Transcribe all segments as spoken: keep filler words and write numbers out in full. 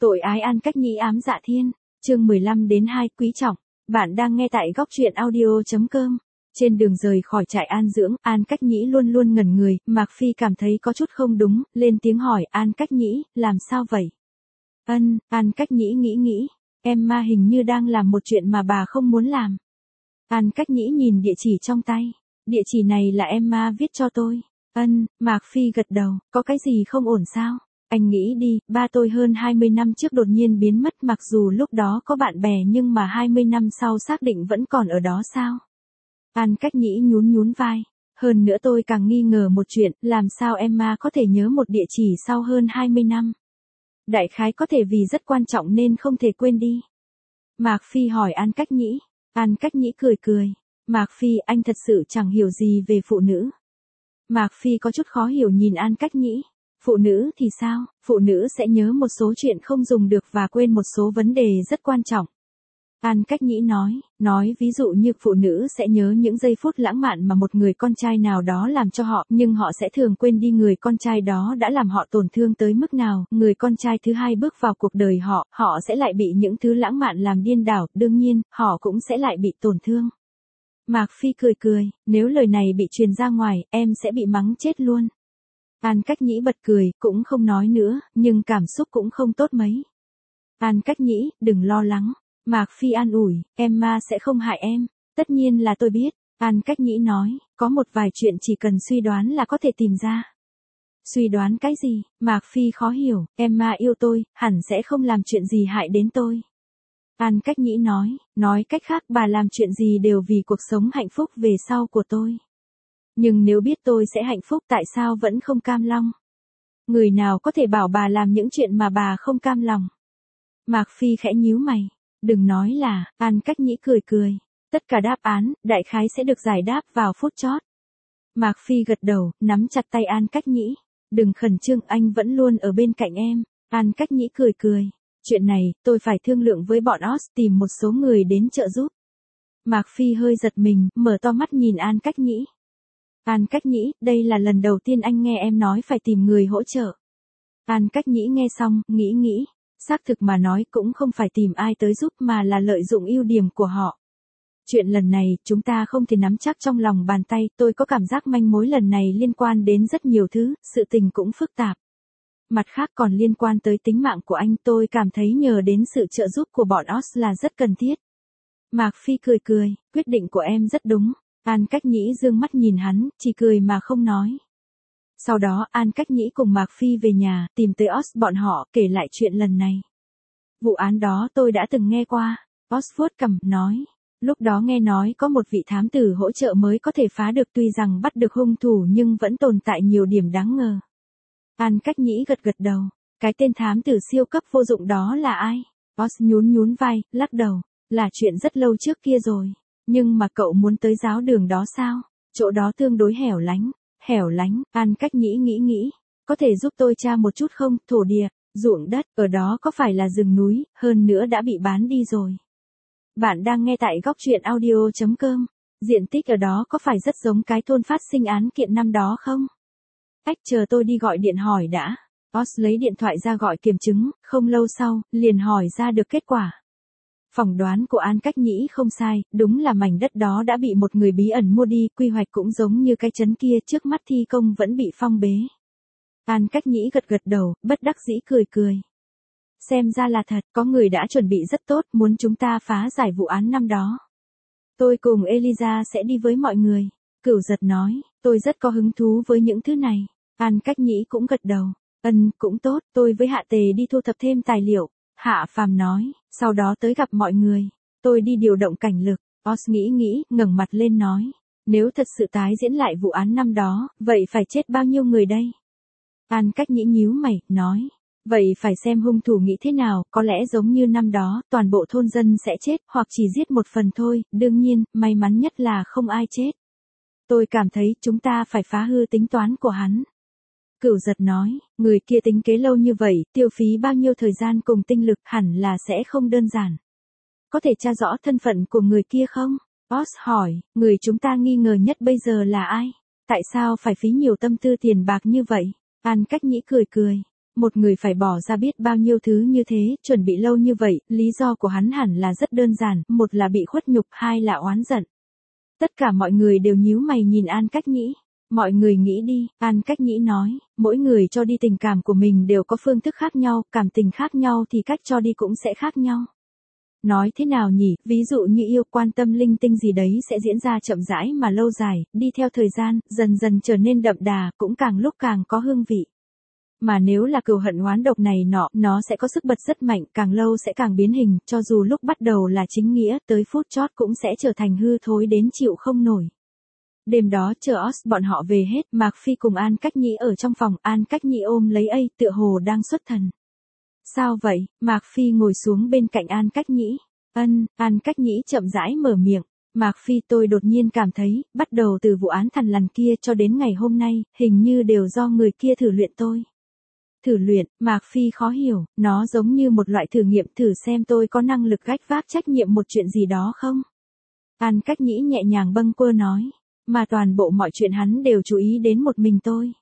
Tội ái An Cách Nhĩ ám dạ thiên, chương mười lăm đến hai quý trọng. Bạn đang nghe tại góc truyện audio chấm com. Trên đường rời khỏi trại an dưỡng, An Cách Nhĩ luôn luôn ngẩn người, Mạc Phi cảm thấy có chút không đúng, lên tiếng hỏi An Cách Nhĩ, làm sao vậy? Ân, An Cách Nhĩ nghĩ nghĩ, em ma hình như đang làm một chuyện mà bà không muốn làm. An Cách Nhĩ nhìn địa chỉ trong tay, địa chỉ này là em ma viết cho tôi. Ân, Mạc Phi gật đầu, có cái gì không ổn sao? Anh nghĩ đi, ba tôi hơn hai mươi năm trước đột nhiên biến mất, mặc dù lúc đó có bạn bè nhưng mà hai mươi năm sau xác định vẫn còn ở đó sao? An Cách Nhĩ nhún nhún vai. Hơn nữa tôi càng nghi ngờ một chuyện, làm sao Emma có thể nhớ một địa chỉ sau hơn hai mươi năm? Đại khái có thể vì rất quan trọng nên không thể quên đi. Mạc Phi hỏi An Cách Nhĩ. An Cách Nhĩ cười cười. Mạc Phi, anh thật sự chẳng hiểu gì về phụ nữ. Mạc Phi có chút khó hiểu nhìn An Cách Nhĩ. Phụ nữ thì sao? Phụ nữ sẽ nhớ một số chuyện không dùng được và quên một số vấn đề rất quan trọng. An Cách Nhĩ nói, nói ví dụ như phụ nữ sẽ nhớ những giây phút lãng mạn mà một người con trai nào đó làm cho họ, nhưng họ sẽ thường quên đi người con trai đó đã làm họ tổn thương tới mức nào. Người con trai thứ hai bước vào cuộc đời họ, họ sẽ lại bị những thứ lãng mạn làm điên đảo, đương nhiên, họ cũng sẽ lại bị tổn thương. Mạc Phi cười cười, nếu lời này bị truyền ra ngoài, em sẽ bị mắng chết luôn. An Cách Nhĩ bật cười, cũng không nói nữa, nhưng cảm xúc cũng không tốt mấy. An Cách Nhĩ, đừng lo lắng. Mạc Phi an ủi, Emma sẽ không hại em. Tất nhiên là tôi biết. An Cách Nhĩ nói, có một vài chuyện chỉ cần suy đoán là có thể tìm ra. Suy đoán cái gì? Mạc Phi khó hiểu, Emma yêu tôi, hẳn sẽ không làm chuyện gì hại đến tôi. An Cách Nhĩ nói, nói cách khác bà làm chuyện gì đều vì cuộc sống hạnh phúc về sau của tôi. Nhưng nếu biết tôi sẽ hạnh phúc tại sao vẫn không cam lòng? Người nào có thể bảo bà làm những chuyện mà bà không cam lòng? Mạc Phi khẽ nhíu mày. Đừng nói là, An Cách Nhĩ cười cười. Tất cả đáp án, đại khái sẽ được giải đáp vào phút chót. Mạc Phi gật đầu, nắm chặt tay An Cách Nhĩ. Đừng khẩn trương, anh vẫn luôn ở bên cạnh em. An Cách Nhĩ cười cười. Chuyện này, tôi phải thương lượng với bọn Oz tìm một số người đến trợ giúp. Mạc Phi hơi giật mình, mở to mắt nhìn An Cách Nhĩ. An Cách Nhĩ, đây là lần đầu tiên anh nghe em nói phải tìm người hỗ trợ. An Cách Nhĩ nghe xong, nghĩ nghĩ. Xác thực mà nói cũng không phải tìm ai tới giúp mà là lợi dụng ưu điểm của họ. Chuyện lần này, chúng ta không thể nắm chắc trong lòng bàn tay, tôi có cảm giác manh mối lần này liên quan đến rất nhiều thứ, sự tình cũng phức tạp. Mặt khác còn liên quan tới tính mạng của anh, tôi cảm thấy nhờ đến sự trợ giúp của bọn Oz là rất cần thiết. Mạc Phi cười cười, quyết định của em rất đúng. An Cách Nhĩ dương mắt nhìn hắn, chỉ cười mà không nói. Sau đó An Cách Nhĩ cùng Mạc Phi về nhà, tìm tới Oz bọn họ, kể lại chuyện lần này. Vụ án đó tôi đã từng nghe qua. Oz vuốt cằm, nói. Lúc đó nghe nói có một vị thám tử hỗ trợ mới có thể phá được, tuy rằng bắt được hung thủ nhưng vẫn tồn tại nhiều điểm đáng ngờ. An Cách Nhĩ gật gật đầu. Cái tên thám tử siêu cấp vô dụng đó là ai? Oz nhún nhún vai, lắc đầu. Là chuyện rất lâu trước kia rồi. Nhưng mà cậu muốn tới giáo đường đó sao? Chỗ đó tương đối hẻo lánh. Hẻo lánh, An Cách Nhĩ nghĩ nghĩ. Có thể giúp tôi tra một chút không? Thổ địa, ruộng đất, ở đó có phải là rừng núi, hơn nữa đã bị bán đi rồi. Bạn đang nghe tại góc truyện audio chấm com. Diện tích ở đó có phải rất giống cái thôn phát sinh án kiện năm đó không? Ách, chờ tôi đi gọi điện hỏi đã. Oz lấy điện thoại ra gọi kiểm chứng, không lâu sau, liền hỏi ra được kết quả. Phỏng đoán của An Cách Nhĩ không sai, đúng là mảnh đất đó đã bị một người bí ẩn mua đi, quy hoạch cũng giống như cái trấn kia, trước mắt thi công vẫn bị phong bế. An Cách Nhĩ gật gật đầu, bất đắc dĩ cười cười. Xem ra là thật, có người đã chuẩn bị rất tốt, muốn chúng ta phá giải vụ án năm đó. Tôi cùng Eliza sẽ đi với mọi người. Cửu Giật nói, tôi rất có hứng thú với những thứ này. An Cách Nhĩ cũng gật đầu. Ân, cũng tốt, tôi với Hạ Tề đi thu thập thêm tài liệu. Hạ Phàm nói, sau đó tới gặp mọi người. Tôi đi điều động cảnh lực. Oz nghĩ nghĩ, ngẩng mặt lên nói. Nếu thật sự tái diễn lại vụ án năm đó, vậy phải chết bao nhiêu người đây? An Cách Nhĩ nhíu mày, nói. Vậy phải xem hung thủ nghĩ thế nào, có lẽ giống như năm đó, toàn bộ thôn dân sẽ chết, hoặc chỉ giết một phần thôi, đương nhiên, may mắn nhất là không ai chết. Tôi cảm thấy chúng ta phải phá hư tính toán của hắn. Cửu Giật nói, người kia tính kế lâu như vậy, tiêu phí bao nhiêu thời gian cùng tinh lực, hẳn là sẽ không đơn giản. Có thể tra rõ thân phận của người kia không? Oz hỏi, người chúng ta nghi ngờ nhất bây giờ là ai? Tại sao phải phí nhiều tâm tư tiền bạc như vậy? An Cách Nhĩ cười cười. Một người phải bỏ ra biết bao nhiêu thứ như thế, chuẩn bị lâu như vậy, lý do của hắn hẳn là rất đơn giản, một là bị khuất nhục, hai là oán giận. Tất cả mọi người đều nhíu mày nhìn An Cách Nhĩ. Mọi người nghĩ đi, An Cách Nhĩ nói, mỗi người cho đi tình cảm của mình đều có phương thức khác nhau, cảm tình khác nhau thì cách cho đi cũng sẽ khác nhau. Nói thế nào nhỉ, ví dụ như yêu, quan tâm linh tinh gì đấy sẽ diễn ra chậm rãi mà lâu dài, đi theo thời gian, dần dần trở nên đậm đà, cũng càng lúc càng có hương vị. Mà nếu là cừu hận oán độc này nọ, nó sẽ có sức bật rất mạnh, càng lâu sẽ càng biến hình, cho dù lúc bắt đầu là chính nghĩa, tới phút chót cũng sẽ trở thành hư thối đến chịu không nổi. Đêm đó chờ Oz bọn họ về hết, Mạc Phi cùng An Cách Nhĩ ở trong phòng, An Cách Nhĩ ôm lấy A, tựa hồ đang xuất thần. Sao vậy? Mạc Phi ngồi xuống bên cạnh An Cách Nhĩ. Ân, An Cách Nhĩ chậm rãi mở miệng. Mạc Phi, tôi đột nhiên cảm thấy, bắt đầu từ vụ án thằn lằn kia cho đến ngày hôm nay, hình như đều do người kia thử luyện tôi. Thử luyện, Mạc Phi khó hiểu, nó giống như một loại thử nghiệm, thử xem tôi có năng lực gánh vác trách nhiệm một chuyện gì đó không? An Cách Nhĩ nhẹ nhàng bâng quơ nói, mà toàn bộ mọi chuyện hắn đều chú ý đến một mình tôi.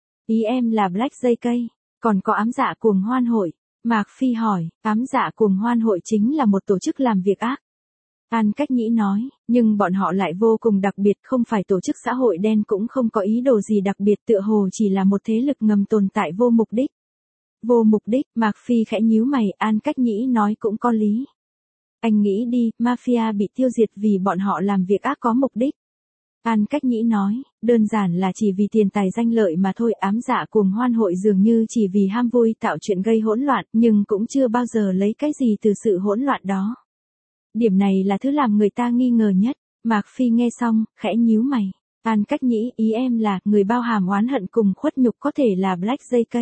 Ý em là Black gi ca, còn có ám dạ cuồng hoan hội. Mạc Phi hỏi, ám dạ cuồng hoan hội chính là một tổ chức làm việc ác. An Cách Nhĩ nói, nhưng bọn họ lại vô cùng đặc biệt, không phải tổ chức xã hội đen, cũng không có ý đồ gì đặc biệt, tựa hồ chỉ là một thế lực ngầm tồn tại vô mục đích. Vô mục đích, Mạc Phi khẽ nhíu mày, An Cách Nhĩ nói cũng có lý. Anh nghĩ đi, mafia bị tiêu diệt vì bọn họ làm việc ác có mục đích. An Cách Nhĩ nói, đơn giản là chỉ vì tiền tài danh lợi mà thôi, ám dạ cuồng hoan hội dường như chỉ vì ham vui tạo chuyện gây hỗn loạn, nhưng cũng chưa bao giờ lấy cái gì từ sự hỗn loạn đó. Điểm này là thứ làm người ta nghi ngờ nhất. Mạc Phi nghe xong, khẽ nhíu mày. An Cách Nhĩ, ý em là, người bao hàm oán hận cùng khuất nhục có thể là Black gi ca.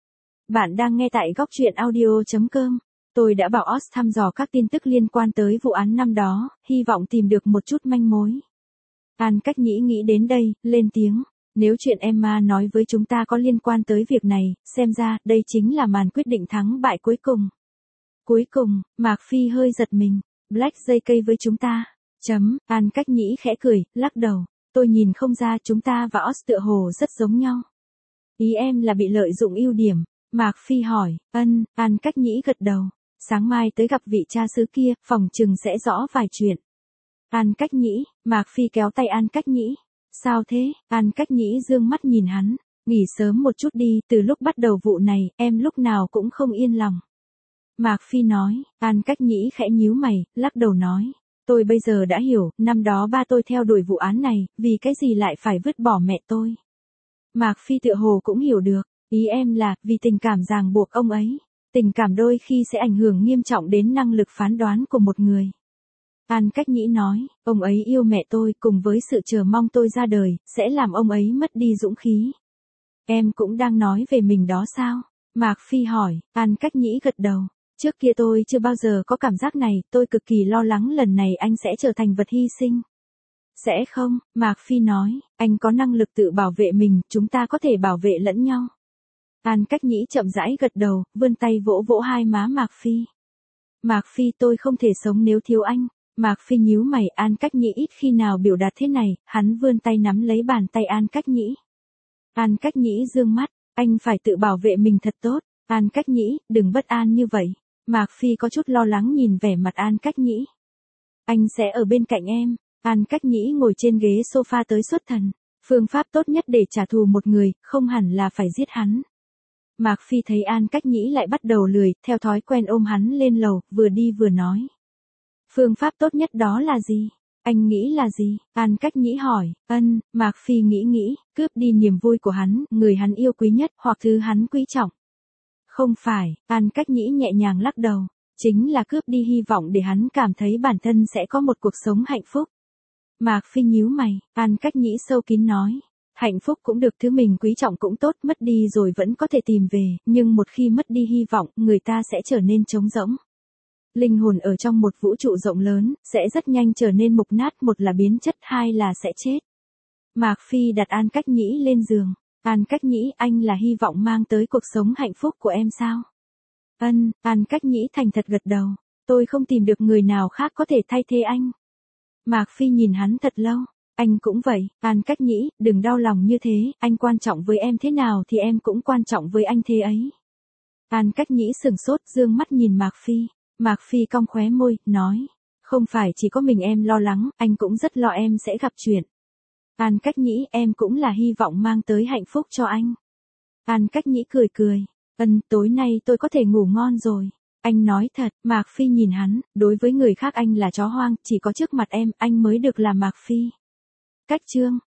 Bạn đang nghe tại góc truyện audio chấm com. Tôi đã bảo Oz thăm dò các tin tức liên quan tới vụ án năm đó, hy vọng tìm được một chút manh mối. An Cách Nhĩ nghĩ đến đây, lên tiếng. Nếu chuyện Emma nói với chúng ta có liên quan tới việc này, xem ra, đây chính là màn quyết định thắng bại cuối cùng. Cuối cùng, Mạc Phi hơi giật mình. Black gi ca với chúng ta. Chấm, An Cách Nhĩ khẽ cười, lắc đầu. Tôi nhìn không ra chúng ta và Oz tựa hồ rất giống nhau. Ý em là bị lợi dụng ưu điểm. Mạc Phi hỏi, ân, An Cách Nhĩ gật đầu. Sáng mai tới gặp vị cha xứ kia, phòng chừng sẽ rõ vài chuyện. An Cách Nhĩ, Mạc Phi kéo tay An Cách Nhĩ. Sao thế? An Cách Nhĩ dương mắt nhìn hắn. Nghỉ sớm một chút đi, từ lúc bắt đầu vụ này, em lúc nào cũng không yên lòng. Mạc Phi nói, An Cách Nhĩ khẽ nhíu mày, lắc đầu nói. Tôi bây giờ đã hiểu, năm đó ba tôi theo đuổi vụ án này, vì cái gì lại phải vứt bỏ mẹ tôi. Mạc Phi tựa hồ cũng hiểu được, ý em là, vì tình cảm ràng buộc ông ấy. Tình cảm đôi khi sẽ ảnh hưởng nghiêm trọng đến năng lực phán đoán của một người. An Cách Nhĩ nói, ông ấy yêu mẹ tôi cùng với sự chờ mong tôi ra đời, sẽ làm ông ấy mất đi dũng khí. Em cũng đang nói về mình đó sao? Mạc Phi hỏi, An Cách Nhĩ gật đầu. Trước kia tôi chưa bao giờ có cảm giác này, tôi cực kỳ lo lắng lần này anh sẽ trở thành vật hy sinh. Sẽ không, Mạc Phi nói, anh có năng lực tự bảo vệ mình, chúng ta có thể bảo vệ lẫn nhau. An Cách Nhĩ chậm rãi gật đầu, vươn tay vỗ vỗ hai má Mạc Phi. Mạc Phi, tôi không thể sống nếu thiếu anh. Mạc Phi nhíu mày, An Cách Nhĩ ít khi nào biểu đạt thế này, hắn vươn tay nắm lấy bàn tay An Cách Nhĩ. An Cách Nhĩ dương mắt, anh phải tự bảo vệ mình thật tốt. An Cách Nhĩ, đừng bất an như vậy. Mạc Phi có chút lo lắng nhìn vẻ mặt An Cách Nhĩ. Anh sẽ ở bên cạnh em. An Cách Nhĩ ngồi trên ghế sofa tới xuất thần. Phương pháp tốt nhất để trả thù một người, không hẳn là phải giết hắn. Mạc Phi thấy An Cách Nhĩ lại bắt đầu lười, theo thói quen ôm hắn lên lầu, vừa đi vừa nói. Phương pháp tốt nhất đó là gì? Anh nghĩ là gì? An Cách Nhĩ hỏi. Ân, Mạc Phi nghĩ nghĩ, cướp đi niềm vui của hắn, người hắn yêu quý nhất, hoặc thứ hắn quý trọng. Không phải, An Cách Nhĩ nhẹ nhàng lắc đầu. Chính là cướp đi hy vọng để hắn cảm thấy bản thân sẽ có một cuộc sống hạnh phúc. Mạc Phi nhíu mày, An Cách Nhĩ sâu kín nói. Hạnh phúc cũng được, thứ mình quý trọng cũng tốt, mất đi rồi vẫn có thể tìm về, nhưng một khi mất đi hy vọng, người ta sẽ trở nên trống rỗng. Linh hồn ở trong một vũ trụ rộng lớn, sẽ rất nhanh trở nên mục nát, một là biến chất, hai là sẽ chết. Mạc Phi đặt An Cách Nhĩ lên giường. An Cách Nhĩ, anh là hy vọng mang tới cuộc sống hạnh phúc của em sao? Ân, An Cách Nhĩ thành thật gật đầu. Tôi không tìm được người nào khác có thể thay thế anh. Mạc Phi nhìn hắn thật lâu. Anh cũng vậy, An Cách Nhĩ, đừng đau lòng như thế, anh quan trọng với em thế nào thì em cũng quan trọng với anh thế ấy. An Cách Nhĩ sừng sốt, dương mắt nhìn Mạc Phi. Mạc Phi cong khóe môi, nói. Không phải chỉ có mình em lo lắng, anh cũng rất lo em sẽ gặp chuyện. An Cách Nhĩ, em cũng là hy vọng mang tới hạnh phúc cho anh. An Cách Nhĩ cười cười. Ân, tối nay tôi có thể ngủ ngon rồi. Anh nói thật, Mạc Phi nhìn hắn, đối với người khác anh là chó hoang, chỉ có trước mặt em, anh mới được là Mạc Phi. Cách chương.